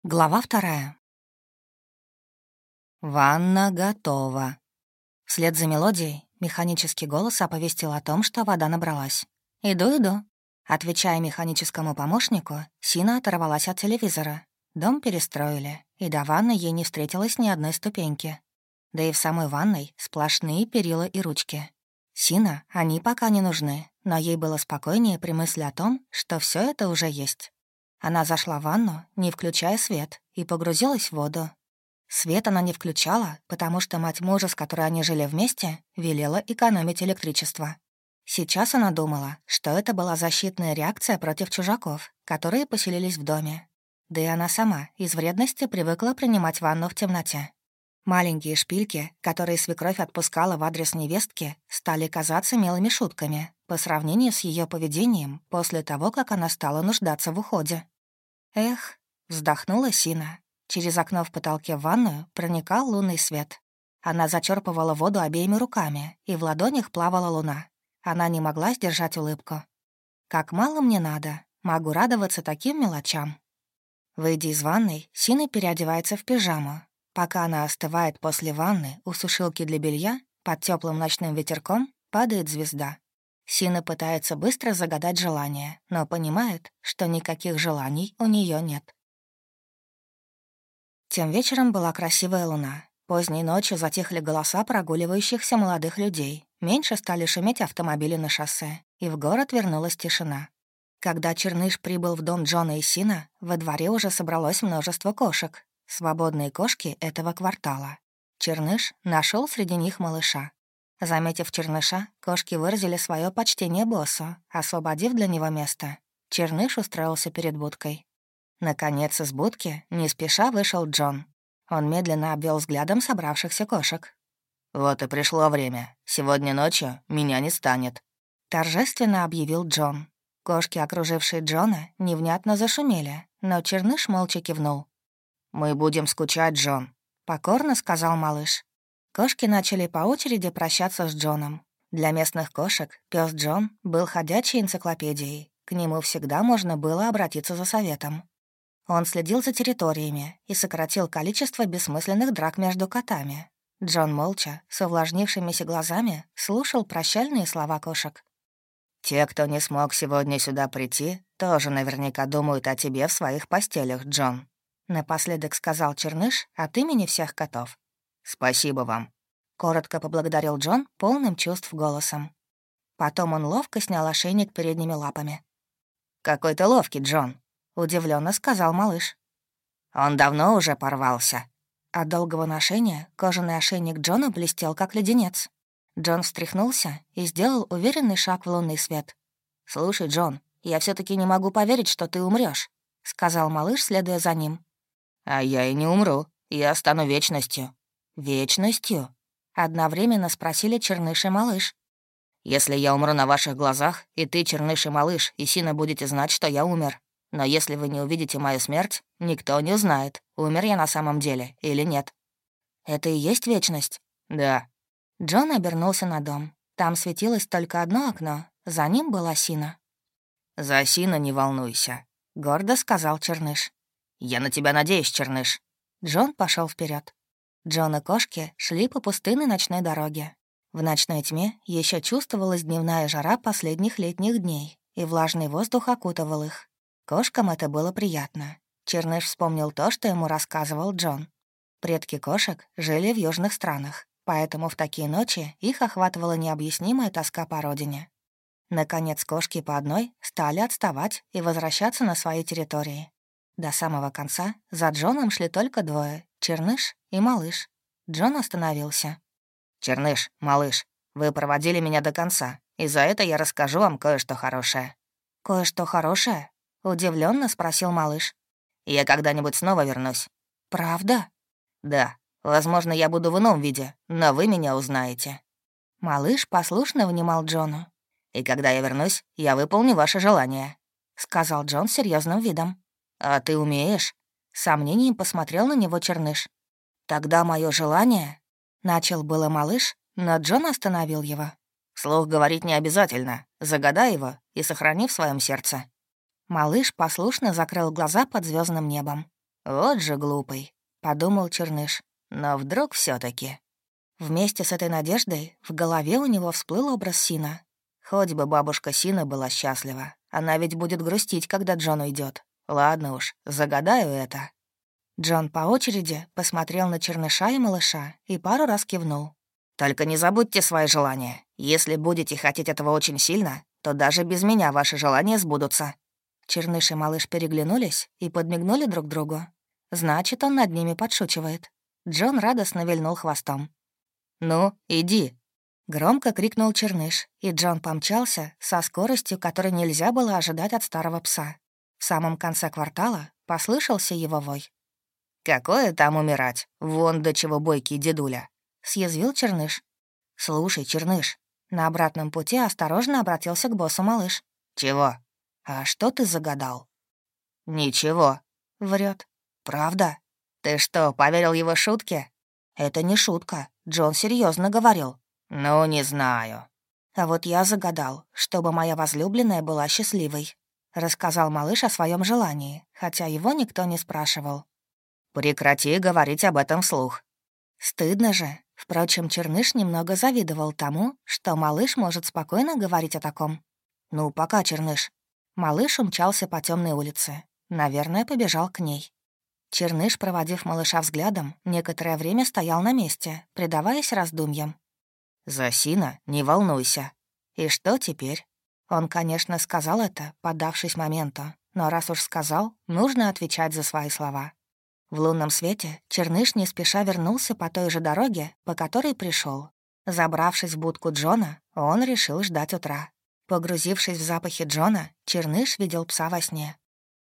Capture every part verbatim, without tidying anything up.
Глава вторая. «Ванна готова». Вслед за мелодией механический голос оповестил о том, что вода набралась. «Иду, иду». Отвечая механическому помощнику, Сина оторвалась от телевизора. Дом перестроили, и до ванны ей не встретилось ни одной ступеньки. Да и в самой ванной сплошные перила и ручки. Сина они пока не нужны, но ей было спокойнее при мысли о том, что все это уже есть. Она зашла в ванну, не включая свет, и погрузилась в воду. Свет она не включала, потому что мать мужа, с которой они жили вместе, велела экономить электричество. Сейчас она думала, что это была защитная реакция против чужаков, которые поселились в доме. Да и она сама из вредности привыкла принимать ванну в темноте. Маленькие шпильки, которые свекровь отпускала в адрес невестки, стали казаться милыми шутками по сравнению с ее поведением после того, как она стала нуждаться в уходе. «Эх», — вздохнула Сина. Через окно в потолке в ванную проникал лунный свет. Она зачерпывала воду обеими руками, и в ладонях плавала луна. Она не могла сдержать улыбку. «Как мало мне надо, могу радоваться таким мелочам». Выйдя из ванной, Сина переодевается в пижаму. Пока она остывает после ванны у сушилки для белья, под теплым ночным ветерком падает звезда. Сина пытается быстро загадать желание, но понимает, что никаких желаний у нее нет. Тем вечером была красивая луна. Поздней ночью затихли голоса прогуливающихся молодых людей. Меньше стали шуметь автомобили на шоссе, и в город вернулась тишина. Когда Черныш прибыл в дом Джона и Сина, во дворе уже собралось множество кошек. Свободные кошки этого квартала. Черныш нашел среди них малыша. Заметив Черныша, кошки выразили свое почтение боссу, освободив для него место. Черныш устроился перед будкой. Наконец из будки не спеша вышел Джон. Он медленно обвел взглядом собравшихся кошек. «Вот и пришло время. Сегодня ночью меня не станет», — торжественно объявил Джон. Кошки, окружившие Джона, невнятно зашумели, но Черныш молча кивнул. «Мы будем скучать, Джон», — покорно сказал малыш. Кошки начали по очереди прощаться с Джоном. Для местных кошек пес Джон был ходячей энциклопедией. К нему всегда можно было обратиться за советом. Он следил за территориями и сократил количество бессмысленных драк между котами. Джон молча, с увлажнившимися глазами, слушал прощальные слова кошек. «Те, кто не смог сегодня сюда прийти, тоже наверняка думают о тебе в своих постелях, Джон», — напоследок сказал Черныш от имени всех котов. «Спасибо вам», — коротко поблагодарил Джон полным чувств голосом. Потом он ловко снял ошейник передними лапами. «Какой ты ловкий, Джон», — удивленно сказал малыш. «Он давно уже порвался». От долгого ношения кожаный ошейник Джона блестел, как леденец. Джон встряхнулся и сделал уверенный шаг в лунный свет. «Слушай, Джон, я все таки не могу поверить, что ты умрёшь», — сказал малыш, следуя за ним. «А я и не умру, я стану вечностью». «Вечностью?» — одновременно спросили Черныш и малыш. «Если я умру на ваших глазах, и ты, Черныш и малыш, и Сина будете знать, что я умер. Но если вы не увидите мою смерть, никто не узнает, умер я на самом деле или нет». «Это и есть вечность?» «Да». Джон обернулся на дом. Там светилось только одно окно, за ним была Сина. «За Сина не волнуйся», — гордо сказал Черныш. «Я на тебя надеюсь, Черныш». Джон пошел вперед. Джон и кошки шли по пустынной ночной дороге. В ночной тьме еще чувствовалась дневная жара последних летних дней, и влажный воздух окутывал их. Кошкам это было приятно. Черныш вспомнил то, что ему рассказывал Джон. Предки кошек жили в южных странах, поэтому в такие ночи их охватывала необъяснимая тоска по родине. Наконец кошки по одной стали отставать и возвращаться на свои территории. До самого конца за Джоном шли только двое — Черныш и малыш. Джон остановился. «Черныш, малыш, вы проводили меня до конца, и за это я расскажу вам кое-что хорошее». «Кое-что хорошее?» — удивленно спросил малыш. «Я когда-нибудь снова вернусь». «Правда?» «Да. Возможно, я буду в ином виде, но вы меня узнаете». Малыш послушно внимал Джону. «И когда я вернусь, я выполню ваше желание», — сказал Джон с серьезным видом. «А ты умеешь?» — с сомнением посмотрел на него Черныш. «Тогда мое желание...» — начал было малыш, но Джон остановил его. «Вслух говорить не обязательно. Загадай его и сохрани в своем сердце». Малыш послушно закрыл глаза под звездным небом. «Вот же глупый», — подумал Черныш. «Но вдруг все таки Вместе с этой надеждой в голове у него всплыл образ Сина. Хоть бы бабушка Сина была счастлива. Она ведь будет грустить, когда Джон уйдет. Ладно уж, загадаю это». Джон по очереди посмотрел на Черныша и малыша и пару раз кивнул. «Только не забудьте свои желания. Если будете хотеть этого очень сильно, то даже без меня ваши желания сбудутся». Черныш и малыш переглянулись и подмигнули друг другу. Значит, он над ними подшучивает. Джон радостно вильнул хвостом. «Ну, иди!» — громко крикнул Черныш, и Джон помчался со скоростью, которой нельзя было ожидать от старого пса. В самом конце квартала послышался его вой. «Какое там умирать? Вон до чего бойкий дедуля!» — съязвил Черныш. «Слушай, Черныш!» — на обратном пути осторожно обратился к боссу малыш. «Чего? А что ты загадал?» «Ничего», — врет. «Правда? Ты что, поверил его шутке?» «Это не шутка. Джон серьезно говорил». «Ну, не знаю». «А вот я загадал, чтобы моя возлюбленная была счастливой», — рассказал малыш о своем желании, хотя его никто не спрашивал. «Прекрати говорить об этом вслух». Стыдно же. Впрочем, Черныш немного завидовал тому, что малыш может спокойно говорить о таком. «Ну, пока, Черныш». Малыш умчался по темной улице. Наверное, побежал к ней. Черныш, проводив малыша взглядом, некоторое время стоял на месте, предаваясь раздумьям. «За Сина не волнуйся». И что теперь? Он, конечно, сказал это, поддавшись моменту, но раз уж сказал, нужно отвечать за свои слова. В лунном свете Черныш не спеша вернулся по той же дороге, по которой пришел. Забравшись в будку Джона, он решил ждать утра. Погрузившись в запахи Джона, Черныш видел пса во сне.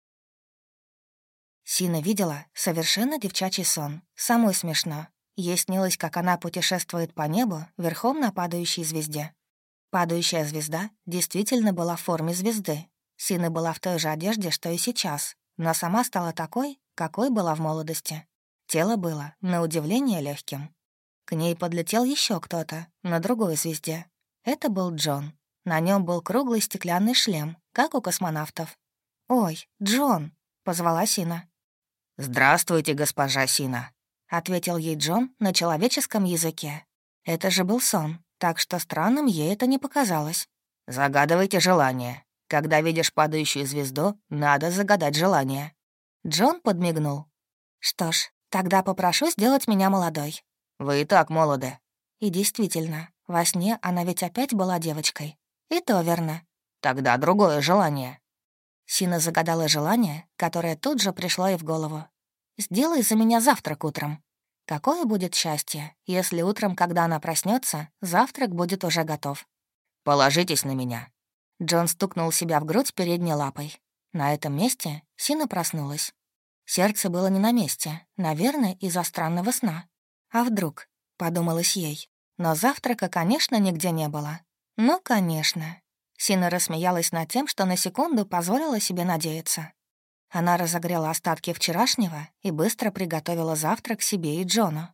Сина видела совершенно девчачий сон. Самой смешно. Ей снилось, как она путешествует по небу верхом на падающей звезде. Падающая звезда действительно была в форме звезды. Сина была в той же одежде, что и сейчас, но сама стала такой, какой была в молодости. Тело было, на удивление, легким. К ней подлетел еще кто-то на другой звезде. Это был Джон. На нем был круглый стеклянный шлем, как у космонавтов. «Ой, Джон!» — позвала Сина. «Здравствуйте, госпожа Сина», — ответил ей Джон на человеческом языке. Это же был сон, так что странным ей это не показалось. «Загадывайте желание. Когда видишь падающую звезду, надо загадать желание». Джон подмигнул. «Что ж, тогда попрошу сделать меня молодой». «Вы и так молоды». И действительно, во сне она ведь опять была девочкой. И то верно. «Тогда другое желание». Сина загадала желание, которое тут же пришло ей в голову. «Сделай за меня завтрак утром». Какое будет счастье, если утром, когда она проснется, завтрак будет уже готов. «Положитесь на меня». Джон стукнул себя в грудь передней лапой. На этом месте Сина проснулась. Сердце было не на месте, наверное, из-за странного сна. А вдруг, подумалось ей. Но завтрака, конечно, нигде не было. Ну, конечно. Сина рассмеялась над тем, что на секунду позволила себе надеяться. Она разогрела остатки вчерашнего и быстро приготовила завтрак себе и Джону.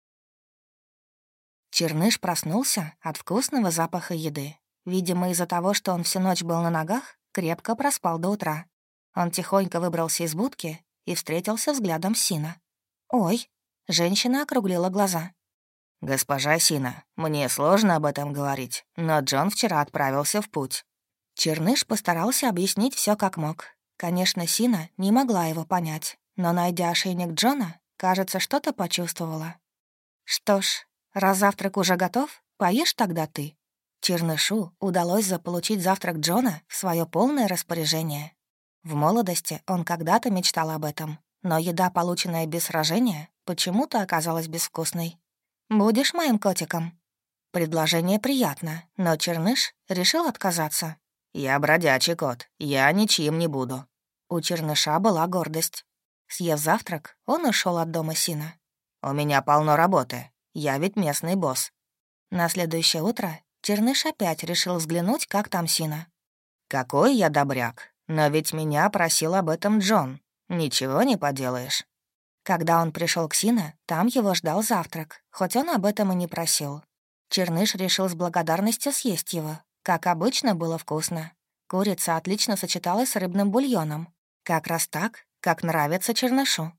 Черныш проснулся от вкусного запаха еды. Видимо, из-за того, что он всю ночь был на ногах, крепко проспал до утра. Он тихонько выбрался из будки и встретился взглядом с Сина. «Ой!» — женщина округлила глаза. «Госпожа Сина, мне сложно об этом говорить, но Джон вчера отправился в путь». Черныш постарался объяснить все как мог. Конечно, Сина не могла его понять, но, найдя ошейник Джона, кажется, что-то почувствовала. «Что ж, раз завтрак уже готов, поешь тогда ты». Чернышу удалось заполучить завтрак Джона в свое полное распоряжение. В молодости он когда-то мечтал об этом, но еда, полученная без сражения, почему-то оказалась безвкусной. «Будешь моим котиком?» Предложение приятно, но Черныш решил отказаться. «Я бродячий кот, я ничьим не буду». У Черныша была гордость. Съев завтрак, он ушел от дома Сина. «У меня полно работы, я ведь местный босс». На следующее утро Черныш опять решил взглянуть, как там Сина. «Какой я добряк, но ведь меня просил об этом Джон. Ничего не поделаешь». Когда он пришел к Сина, там его ждал завтрак, хоть он об этом и не просил. Черныш решил с благодарностью съесть его. Как обычно, было вкусно. Курица отлично сочеталась с рыбным бульоном. Как раз так, как нравится Чернышу.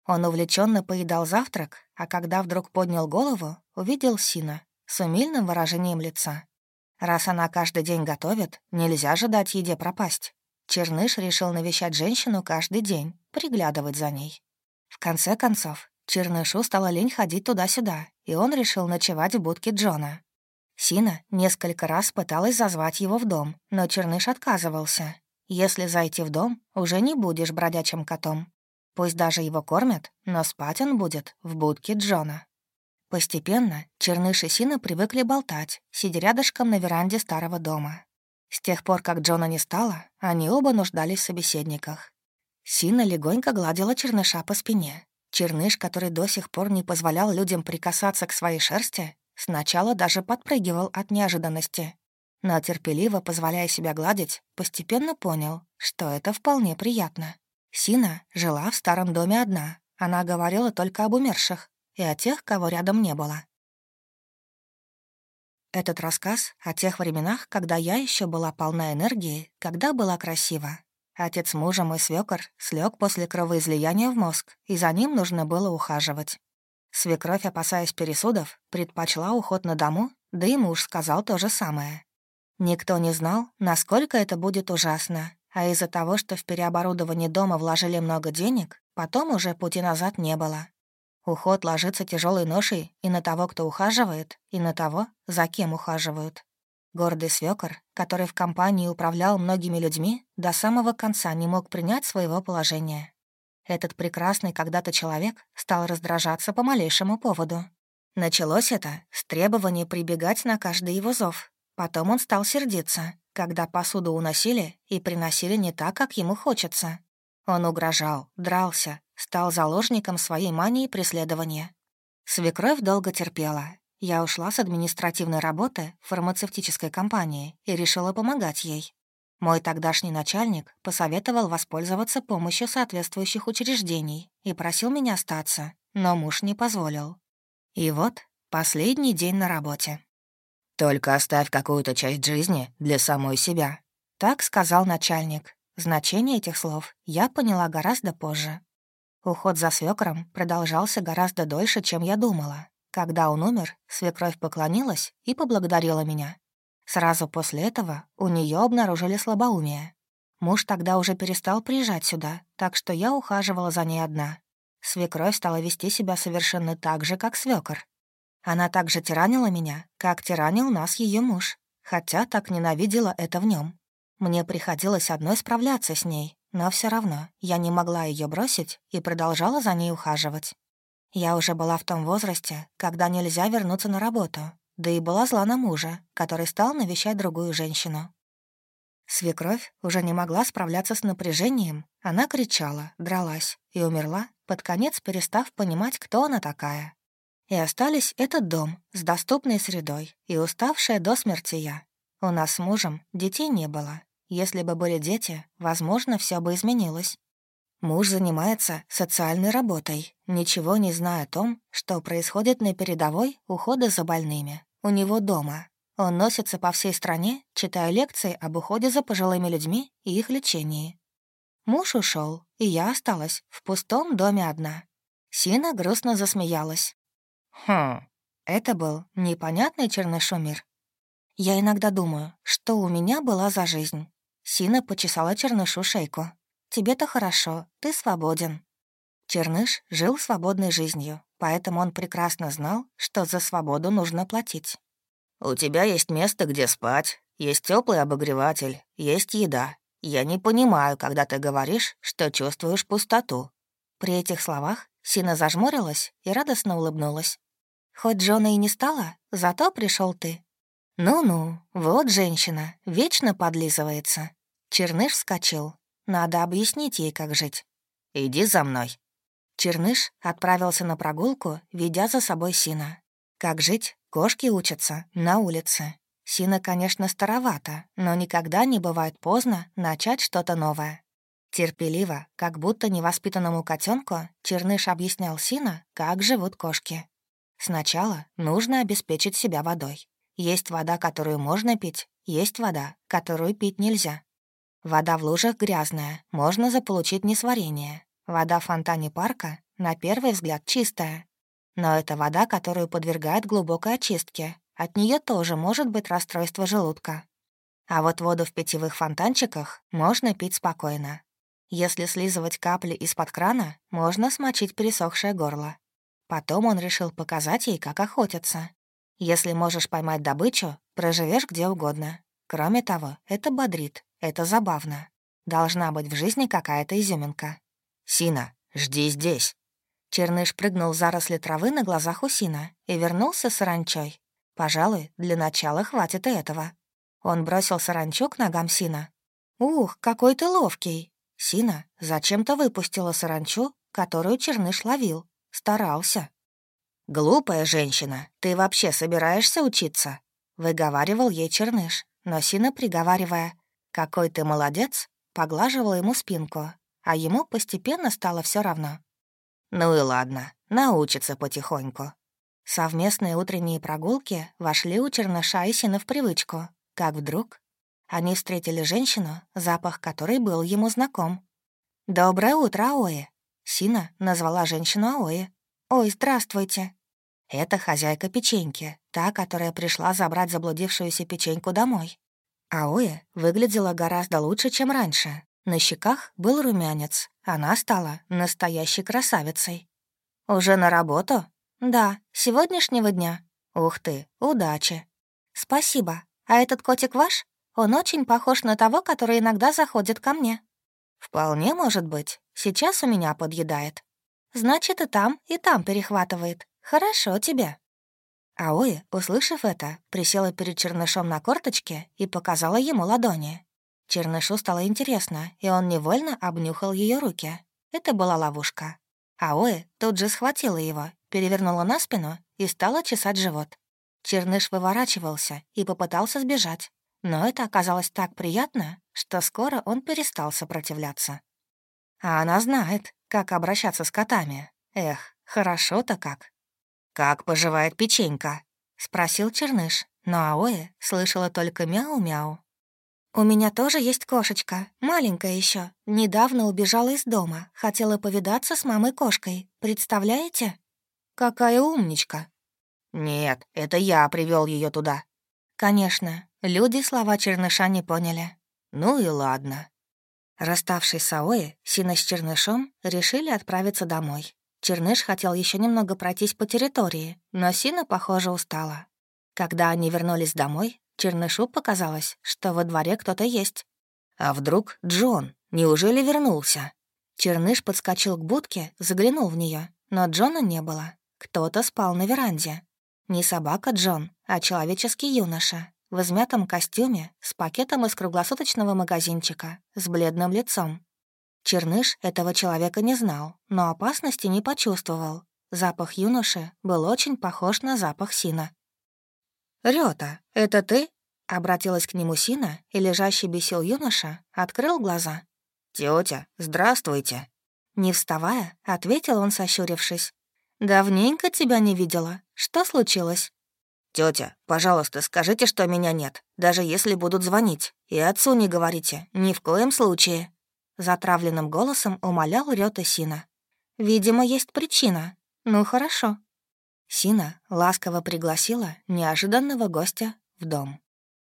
Он увлеченно поедал завтрак, а когда вдруг поднял голову, увидел Сина с умильным выражением лица. Раз она каждый день готовит, нельзя же дать еде пропасть. Черныш решил навещать женщину каждый день, приглядывать за ней. В конце концов, Чернышу стало лень ходить туда-сюда, и он решил ночевать в будке Джона. Сина несколько раз пыталась зазвать его в дом, но Черныш отказывался. Если зайти в дом, уже не будешь бродячим котом. Пусть даже его кормят, но спать он будет в будке Джона. Постепенно Черныш и Сина привыкли болтать, сидя рядышком на веранде старого дома. С тех пор, как Джона не стало, они оба нуждались в собеседниках. Сина легонько гладила Черныша по спине. Черныш, который до сих пор не позволял людям прикасаться к своей шерсти, сначала даже подпрыгивал от неожиданности. Но терпеливо, позволяя себя гладить, постепенно понял, что это вполне приятно. Сина жила в старом доме одна. Она говорила только об умерших и о тех, кого рядом не было. Этот рассказ о тех временах, когда я еще была полна энергии, когда была красива. Отец мужа, мой свёкор, слег после кровоизлияния в мозг, и за ним нужно было ухаживать. Свекровь, опасаясь пересудов, предпочла уход на дому, да и муж сказал то же самое. Никто не знал, насколько это будет ужасно, а из-за того, что в переоборудование дома вложили много денег, потом уже пути назад не было. Уход ложится тяжелой ношей и на того, кто ухаживает, и на того, за кем ухаживают. Гордый свёкор, который в компании управлял многими людьми, до самого конца не мог принять своего положения. Этот прекрасный когда-то человек стал раздражаться по малейшему поводу. Началось это с требования прибегать на каждый его зов. Потом он стал сердиться, когда посуду уносили и приносили не так, как ему хочется. Он угрожал, дрался, стал заложником своей мании преследования. Свекровь долго терпела. Я ушла с административной работы в фармацевтической компании и решила помогать ей. Мой тогдашний начальник посоветовал воспользоваться помощью соответствующих учреждений и просил меня остаться, но муж не позволил. И вот последний день на работе. «Только оставь какую-то часть жизни для самой себя», — так сказал начальник. Значение этих слов я поняла гораздо позже. Уход за свекром продолжался гораздо дольше, чем я думала. Когда он умер, свекровь поклонилась и поблагодарила меня. Сразу после этого у нее обнаружили слабоумие. Муж тогда уже перестал приезжать сюда, так что я ухаживала за ней одна. Свекровь стала вести себя совершенно так же, как свекор. Она также тиранила меня, как тиранил нас ее муж, хотя так ненавидела это в нем. Мне приходилось одной справляться с ней, но все равно я не могла ее бросить и продолжала за ней ухаживать. Я уже была в том возрасте, когда нельзя вернуться на работу, да и была зла на мужа, который стал навещать другую женщину. Свекровь уже не могла справляться с напряжением, она кричала, дралась и умерла, под конец перестав понимать, кто она такая. И остались этот дом с доступной средой и уставшая до смерти я. У нас с мужем детей не было. Если бы были дети, возможно, все бы изменилось. Муж занимается социальной работой, ничего не зная о том, что происходит на передовой ухода за больными. У него дома. Он носится по всей стране, читая лекции об уходе за пожилыми людьми и их лечении. Муж ушел, и я осталась в пустом доме одна. Сина грустно засмеялась. Хм, это был непонятный Чернышу мир. Я иногда думаю, что у меня была за жизнь. Сина почесала Чернышу шейку. «Тебе-то хорошо, ты свободен». Черныш жил свободной жизнью, поэтому он прекрасно знал, что за свободу нужно платить. «У тебя есть место, где спать, есть теплый обогреватель, есть еда. Я не понимаю, когда ты говоришь, что чувствуешь пустоту». При этих словах Сина зажмурилась и радостно улыбнулась. «Хоть Джона и не стало, зато пришел ты». «Ну-ну, вот женщина, вечно подлизывается». Черныш вскочил. Надо объяснить ей, как жить. «Иди за мной». Черныш отправился на прогулку, ведя за собой Сина. Как жить, кошки учатся на улице. Сина, конечно, старовата, но никогда не бывает поздно начать что-то новое. Терпеливо, как будто невоспитанному котенку, Черныш объяснял Сина, как живут кошки. Сначала нужно обеспечить себя водой. Есть вода, которую можно пить, есть вода, которую пить нельзя. Вода в лужах грязная, можно заполучить несварение. Вода в фонтане парка на первый взгляд чистая. Но это вода, которую подвергают глубокой очистке. От нее тоже может быть расстройство желудка. А вот воду в питьевых фонтанчиках можно пить спокойно. Если слизывать капли из-под крана, можно смочить пересохшее горло. Потом он решил показать ей, как охотиться. Если можешь поймать добычу, проживешь где угодно. Кроме того, это бодрит, это забавно. Должна быть в жизни какая-то изюминка. «Сина, жди здесь». Черныш прыгнул в заросли травы на глазах у Сина и вернулся с саранчой. Пожалуй, для начала хватит и этого. Он бросил саранчу к ногам Сина. «Ух, какой ты ловкий!» Сина зачем-то выпустила саранчу, которую Черныш ловил. Старался. «Глупая женщина, ты вообще собираешься учиться?» — выговаривал ей Черныш, но Сина, приговаривая «какой ты молодец», поглаживала ему спинку, а ему постепенно стало все равно. «Ну и ладно, научится потихоньку». Совместные утренние прогулки вошли у Черныша и Сина в привычку, как вдруг они встретили женщину, запах которой был ему знаком. «Доброе утро, Аои!» Сина назвала женщину Аои. «Ой, здравствуйте!» Это хозяйка печеньки, та, которая пришла забрать заблудившуюся печеньку домой. Аои выглядела гораздо лучше, чем раньше. На щеках был румянец, она стала настоящей красавицей. «Уже на работу?» «Да, с сегодняшнего дня». «Ух ты, удачи!» «Спасибо. А этот котик ваш? Он очень похож на того, который иногда заходит ко мне». «Вполне может быть. Сейчас у меня подъедает». «Значит, и там, и там перехватывает. Хорошо тебе». Аои, услышав это, присела перед Чернышом на корточке и показала ему ладони. Чернышу стало интересно, и он невольно обнюхал ее руки. Это была ловушка. Аои тут же схватила его, перевернула на спину и стала чесать живот. Черныш выворачивался и попытался сбежать, но это оказалось так приятно, что скоро он перестал сопротивляться. А она знает, как обращаться с котами. Эх, хорошо-то как. «Как поживает печенька?» — спросил Черныш, но Аои слышала только мяу-мяу. «У меня тоже есть кошечка, маленькая еще. Недавно убежала из дома, хотела повидаться с мамой-кошкой. Представляете?» «Какая умничка!» «Нет, это я привел ее туда». Конечно, люди слова Черныша не поняли. Ну и ладно. Расставшись с Аои, Сина с Чернышом решили отправиться домой. Черныш хотел еще немного пройтись по территории, но Сина, похоже, устала. Когда они вернулись домой, Чернышу показалось, что во дворе кто-то есть. А вдруг Джон? Неужели вернулся? Черныш подскочил к будке, заглянул в нее, но Джона не было. Кто-то спал на веранде. Не собака Джон, а человеческий юноша в измятом костюме с пакетом из круглосуточного магазинчика, с бледным лицом. Черныш этого человека не знал, но опасности не почувствовал. Запах юноши был очень похож на запах Сина. «Рёта, это ты?» — обратилась к нему Сина, и лежащий бесил юноша открыл глаза. «Тётя, здравствуйте!» Не вставая, ответил он, сощурившись. «Давненько тебя не видела. Что случилось?» «Тётя, пожалуйста, скажите, что меня нет, даже если будут звонить. И отцу не говорите, ни в коем случае». Затравленным голосом умолял Рёта Сина. «Видимо, есть причина. Ну, хорошо». Сина ласково пригласила неожиданного гостя в дом.